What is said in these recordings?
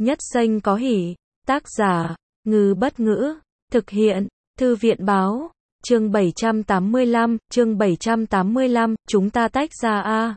Nhất Xanh có hỉ. Tác giả, Ngư Bất Ngữ. Thực hiện, Thư viện Báo. Chương 785, chúng ta tách ra a.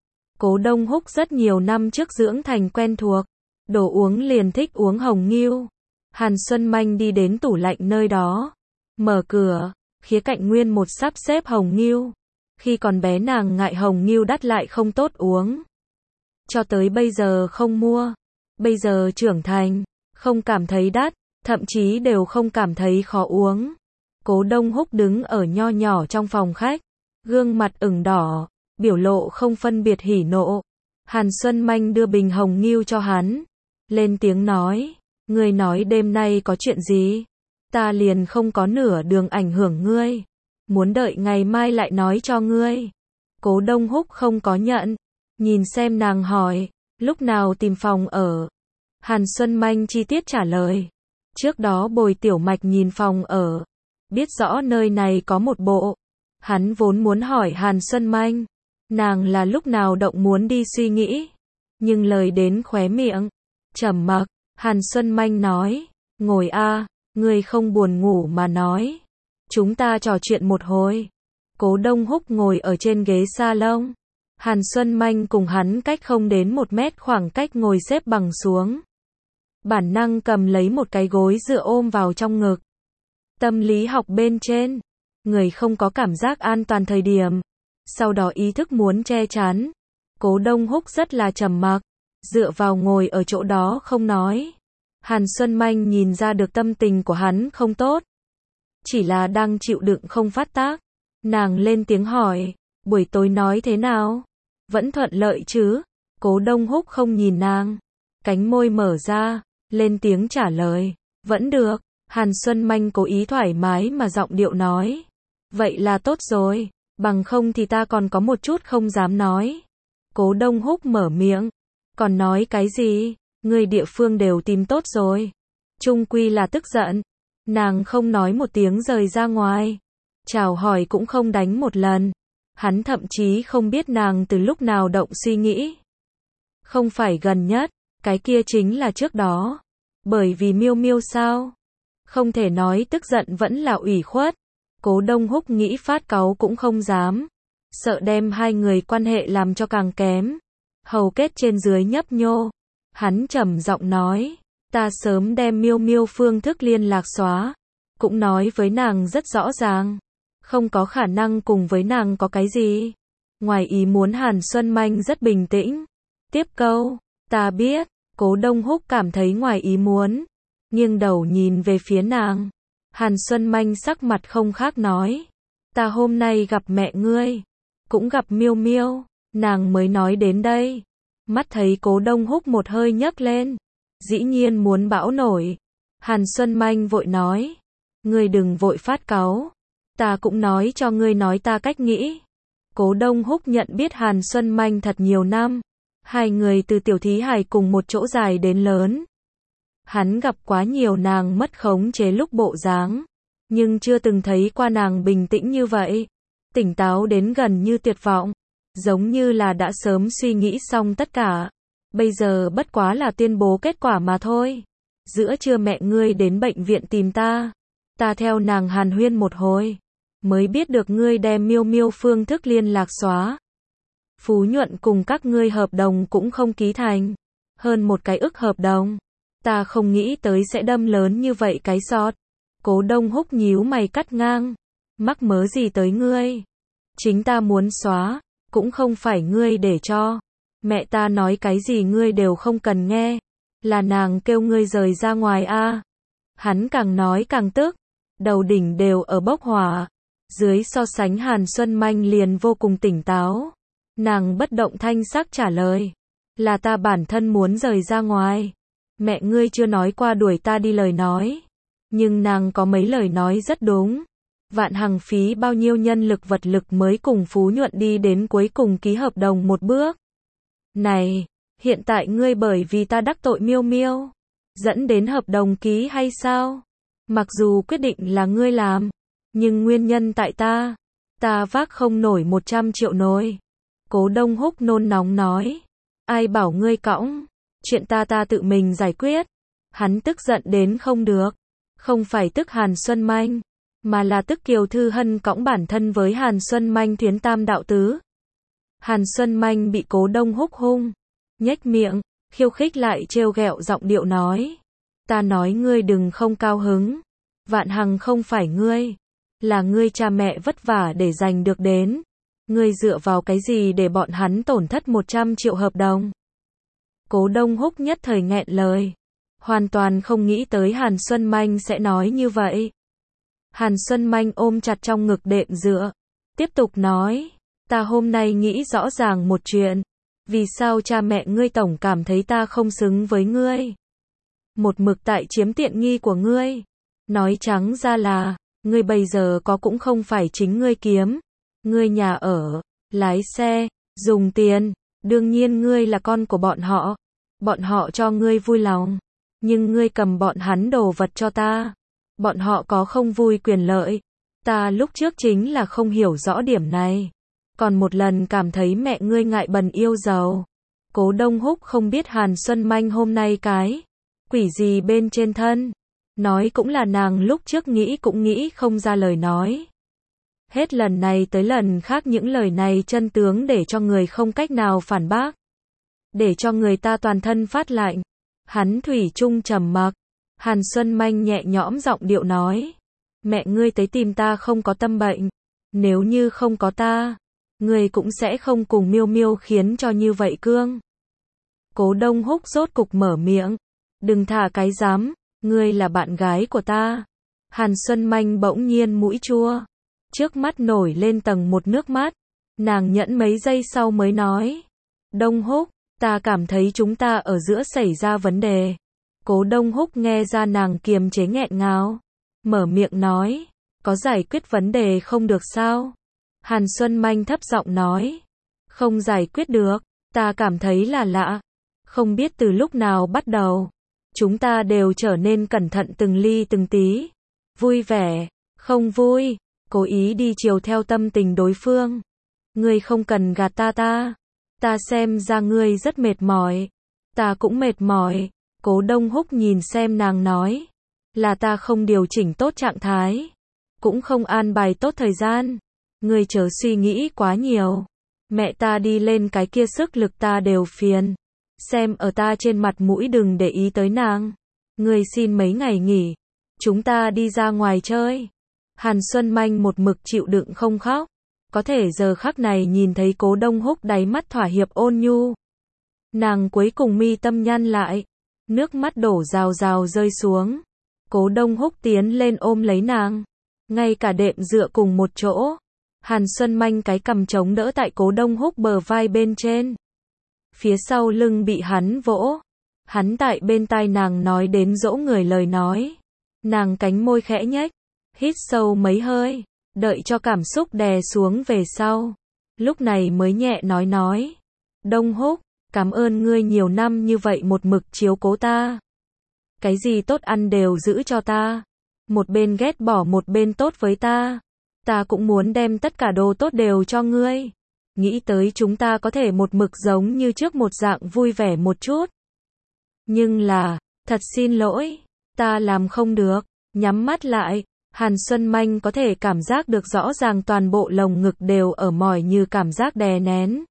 Cố Đông Húc rất nhiều năm trước dưỡng thành quen thuộc. Đồ uống liền thích uống hồng nghiêu. Hàn Xuân Manh đi đến tủ lạnh nơi đó. Mở cửa, khía cạnh nguyên một sắp xếp hồng nghiêu. Khi còn bé nàng ngại hồng nghiêu đắt lại không tốt uống. Cho tới bây giờ không mua. Bây giờ trưởng thành, không cảm thấy đắt, thậm chí đều không cảm thấy khó uống. Cố Đông Húc đứng ở nho nhỏ trong phòng khách, gương mặt ửng đỏ, biểu lộ không phân biệt hỉ nộ. Hàn Xuân Manh đưa bình hồng nghiêu cho hắn, lên tiếng nói, ngươi nói đêm nay có chuyện gì? Ta liền không có nửa đường ảnh hưởng ngươi, muốn đợi ngày mai lại nói cho ngươi. Cố Đông Húc không có nhận, nhìn xem nàng hỏi, lúc nào tìm phòng ở? Hàn Xuân Manh chi tiết trả lời, trước đó bồi Tiểu Mạch nhìn phòng ở, biết rõ nơi này có một bộ. Hắn vốn muốn hỏi Hàn Xuân Manh, nàng là lúc nào động muốn đi suy nghĩ, nhưng lời đến khóe miệng, trầm mặc. Hàn Xuân Manh nói, ngồi a, ngươi không buồn ngủ mà nói, chúng ta trò chuyện một hồi. Cố Đông Húc ngồi ở trên ghế salon, Hàn Xuân Manh cùng hắn cách không đến 1 mét khoảng cách ngồi xếp bằng xuống. Bản năng cầm lấy một cái gối dựa ôm vào trong ngực. Tâm lý học bên trên, người không có cảm giác an toàn thời điểm, sau đó ý thức muốn che chắn. Cố Đông Húc rất là trầm mặc, dựa vào ngồi ở chỗ đó không nói. Hàn Xuân Manh nhìn ra được tâm tình của hắn không tốt, chỉ là đang chịu đựng không phát tác. Nàng lên tiếng hỏi, buổi tối nói thế nào? Vẫn thuận lợi chứ? Cố Đông Húc không nhìn nàng, cánh môi mở ra, lên tiếng trả lời, vẫn được. Hàn Xuân Manh cố ý thoải mái mà giọng điệu nói, vậy là tốt rồi, bằng không thì ta còn có một chút không dám nói. Cố Đông Húc mở miệng, còn nói cái gì? Người địa phương đều tìm tốt rồi. Chung quy là tức giận. Nàng không nói một tiếng rời ra ngoài, chào hỏi cũng không đánh một lần. Hắn thậm chí không biết nàng từ lúc nào động suy nghĩ. Không phải gần nhất, cái kia chính là trước đó. Bởi vì Miêu Miêu sao? Không thể nói tức giận vẫn là ủy khuất. Cố Đông Húc nghĩ phát cáu cũng không dám, sợ đem hai người quan hệ làm cho càng kém. Hầu kết trên dưới nhấp nhô, hắn trầm giọng nói, ta sớm đem Miêu Miêu phương thức liên lạc xóa, cũng nói với nàng rất rõ ràng, không có khả năng cùng với nàng có cái gì. Ngoài ý muốn. Hàn Xuân Manh rất bình tĩnh, tiếp câu, ta biết. Cố Đông Húc cảm thấy ngoài ý muốn, nghiêng đầu nhìn về phía nàng. Hàn Xuân Manh sắc mặt không khác nói, ta hôm nay gặp mẹ ngươi, cũng gặp Miêu Miêu. Nàng mới nói đến đây, mắt thấy Cố Đông Húc một hơi nhấc lên, dĩ nhiên muốn bão nổi. Hàn Xuân Manh vội nói, ngươi đừng vội phát cáu, ta cũng nói cho ngươi nói ta cách nghĩ. Cố Đông Húc nhận biết Hàn Xuân Manh thật nhiều năm, hai người từ tiểu thí hài cùng một chỗ dài đến lớn. Hắn gặp quá nhiều nàng mất khống chế lúc bộ dáng, nhưng chưa từng thấy qua nàng bình tĩnh như vậy, tỉnh táo đến gần như tuyệt vọng, giống như là đã sớm suy nghĩ xong tất cả, bây giờ bất quá là tuyên bố kết quả mà thôi. Giữa trưa mẹ ngươi đến bệnh viện tìm ta, ta theo nàng hàn huyên một hồi, mới biết được ngươi đem Miêu Miêu phương thức liên lạc xóa. Phú Nhuận cùng các ngươi hợp đồng cũng không ký thành, hơn 1 cái ức hợp đồng. Ta không nghĩ tới sẽ đâm lớn như vậy cái sọt. Cố Đông Húc nhíu mày cắt ngang, mắc mớ gì tới ngươi? Chính ta muốn xóa, cũng không phải ngươi để cho. Mẹ ta nói cái gì ngươi đều không cần nghe, là nàng kêu ngươi rời ra ngoài a. Hắn càng nói càng tức, đầu đỉnh đều ở bốc hỏa. Dưới so sánh Hàn Xuân Manh liền vô cùng tỉnh táo. Nàng bất động thanh sắc trả lời, là ta bản thân muốn rời ra ngoài. Mẹ ngươi chưa nói qua đuổi ta đi lời nói, nhưng nàng có mấy lời nói rất đúng. Vạn Hằng phí bao nhiêu nhân lực vật lực mới cùng Phú Nhuận đi đến cuối cùng ký hợp đồng một bước. Này, hiện tại ngươi bởi vì ta đắc tội Miêu Miêu, dẫn đến hợp đồng ký hay sao? Mặc dù quyết định là ngươi làm, nhưng nguyên nhân tại ta vác không nổi 100 triệu nồi. Cố Đông Húc nôn nóng nói, ai bảo ngươi cõng, chuyện ta tự mình giải quyết. Hắn tức giận đến không được. Không phải tức Hàn Xuân Manh, mà là tức Kiều Thư Hân cõng bản thân với Hàn Xuân Manh thuyến tam đạo tứ. Hàn Xuân Manh bị Cố Đông Húc hung, nhếch miệng, khiêu khích lại trêu ghẹo giọng điệu nói. Ta nói ngươi đừng không cao hứng. Vạn Hằng không phải ngươi, là ngươi cha mẹ vất vả để giành được đến. Ngươi dựa vào cái gì để bọn hắn tổn thất 100 triệu hợp đồng? Cố Đông Húc nhất thời nghẹn lời. Hoàn toàn không nghĩ tới Hàn Xuân Manh sẽ nói như vậy. Hàn Xuân Manh ôm chặt trong ngực đệm dựa. Tiếp tục nói. Ta hôm nay nghĩ rõ ràng một chuyện. Vì sao cha mẹ ngươi tổng cảm thấy ta không xứng với ngươi? Một mực tại chiếm tiện nghi của ngươi. Nói trắng ra là, ngươi bây giờ có cũng không phải chính ngươi kiếm. Ngươi nhà ở, lái xe, dùng tiền. Đương nhiên ngươi là con của bọn họ. Bọn họ cho ngươi vui lòng. Nhưng ngươi cầm bọn hắn đồ vật cho ta. Bọn họ có không vui quyền lợi. Ta lúc trước chính là không hiểu rõ điểm này. Còn một lần cảm thấy mẹ ngươi ngại bần yêu giàu. Cố Đông Húc không biết Hàn Xuân Manh hôm nay cái quỷ gì bên trên thân. Nói cũng là nàng lúc trước nghĩ cũng nghĩ không ra lời nói. Hết lần này tới lần khác những lời này chân tướng để cho người không cách nào phản bác. Để cho người ta toàn thân phát lạnh. Hắn thủy chung trầm mặc. Hàn Xuân Manh nhẹ nhõm giọng điệu nói. Mẹ ngươi tới tìm ta không có tâm bệnh. Nếu như không có ta, ngươi cũng sẽ không cùng Miêu Miêu khiến cho như vậy cương. Cố Đông Húc rốt cục mở miệng. Đừng thả cái dám, ngươi là bạn gái của ta. Hàn Xuân Manh bỗng nhiên mũi chua. Trước mắt nổi lên tầng một nước mắt. Nàng nhẫn mấy giây sau mới nói. Đông Húc, ta cảm thấy chúng ta ở giữa xảy ra vấn đề. Cố Đông Húc nghe ra nàng kiềm chế nghẹn ngào. Mở miệng nói. Có giải quyết vấn đề không được sao? Hàn Xuân Manh thấp giọng nói. Không giải quyết được, ta cảm thấy là lạ. Không biết từ lúc nào bắt đầu. Chúng ta đều trở nên cẩn thận từng ly từng tí. Vui vẻ, không vui, cố ý đi chiều theo tâm tình đối phương. Ngươi không cần gạt ta. Ta xem ra ngươi rất mệt mỏi. Ta cũng mệt mỏi. Cố Đông Húc nhìn xem nàng nói. Là ta không điều chỉnh tốt trạng thái. Cũng không an bài tốt thời gian. Ngươi chớ suy nghĩ quá nhiều. Mẹ ta đi lên cái kia sức lực ta đều phiền. Xem ở ta trên mặt mũi đừng để ý tới nàng. Ngươi xin mấy ngày nghỉ. Chúng ta đi ra ngoài chơi. Hàn Xuân Manh một mực chịu đựng không khóc. Có thể giờ khắc này nhìn thấy Cố Đông Húc đáy mắt thỏa hiệp ôn nhu. Nàng cuối cùng mi tâm nhăn lại. Nước mắt đổ rào rào rơi xuống. Cố Đông Húc tiến lên ôm lấy nàng. Ngay cả đệm dựa cùng một chỗ. Hàn Xuân Manh cái cằm chống đỡ tại Cố Đông Húc bờ vai bên trên. Phía sau lưng bị hắn vỗ. Hắn tại bên tai nàng nói đến dỗ người lời nói. Nàng cánh môi khẽ nhếch. Hít sâu mấy hơi. Đợi cho cảm xúc đè xuống về sau. Lúc này mới nhẹ nói. Đông Húc, cảm ơn ngươi nhiều năm như vậy một mực chiếu cố ta. Cái gì tốt ăn đều giữ cho ta. Một bên ghét bỏ một bên tốt với ta. Ta cũng muốn đem tất cả đồ tốt đều cho ngươi. Nghĩ tới chúng ta có thể một mực giống như trước một dạng vui vẻ một chút. Nhưng là, thật xin lỗi, ta làm không được. Nhắm mắt lại, Hàn Xuân Manh có thể cảm giác được rõ ràng toàn bộ lồng ngực đều ở mỏi như cảm giác đè nén.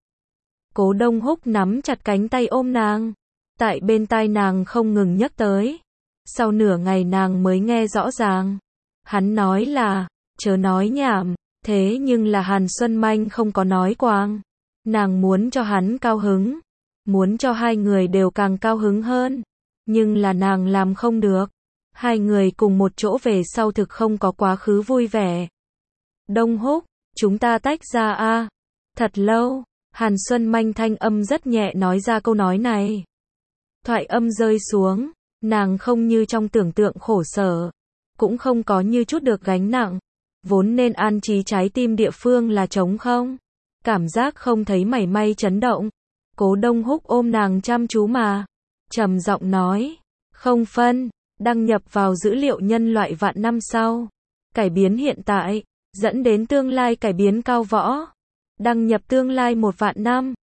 Cố Đông Húc nắm chặt cánh tay ôm nàng. Tại bên tai nàng không ngừng nhắc tới. Sau nửa ngày nàng mới nghe rõ ràng. Hắn nói là, chớ nói nhảm. Thế nhưng là Hàn Xuân Manh không có nói quang. Nàng muốn cho hắn cao hứng. Muốn cho hai người đều càng cao hứng hơn. Nhưng là nàng làm không được. Hai người cùng một chỗ về sau thực không có quá khứ vui vẻ. Đông Húc, chúng ta tách ra a. Thật lâu, Hàn Xuân Manh thanh âm rất nhẹ nói ra câu nói này. Thoại âm rơi xuống, nàng không như trong tưởng tượng khổ sở. Cũng không có như chút được gánh nặng. Vốn nên an trí trái tim địa phương là trống không. Cảm giác không thấy mảy may chấn động. Cố Đông Húc ôm nàng chăm chú mà. Trầm giọng nói. Không phân. Đăng nhập vào dữ liệu nhân loại vạn năm sau. Cải biến hiện tại. Dẫn đến tương lai cải biến cao võ. Đăng nhập tương lai 1 vạn năm.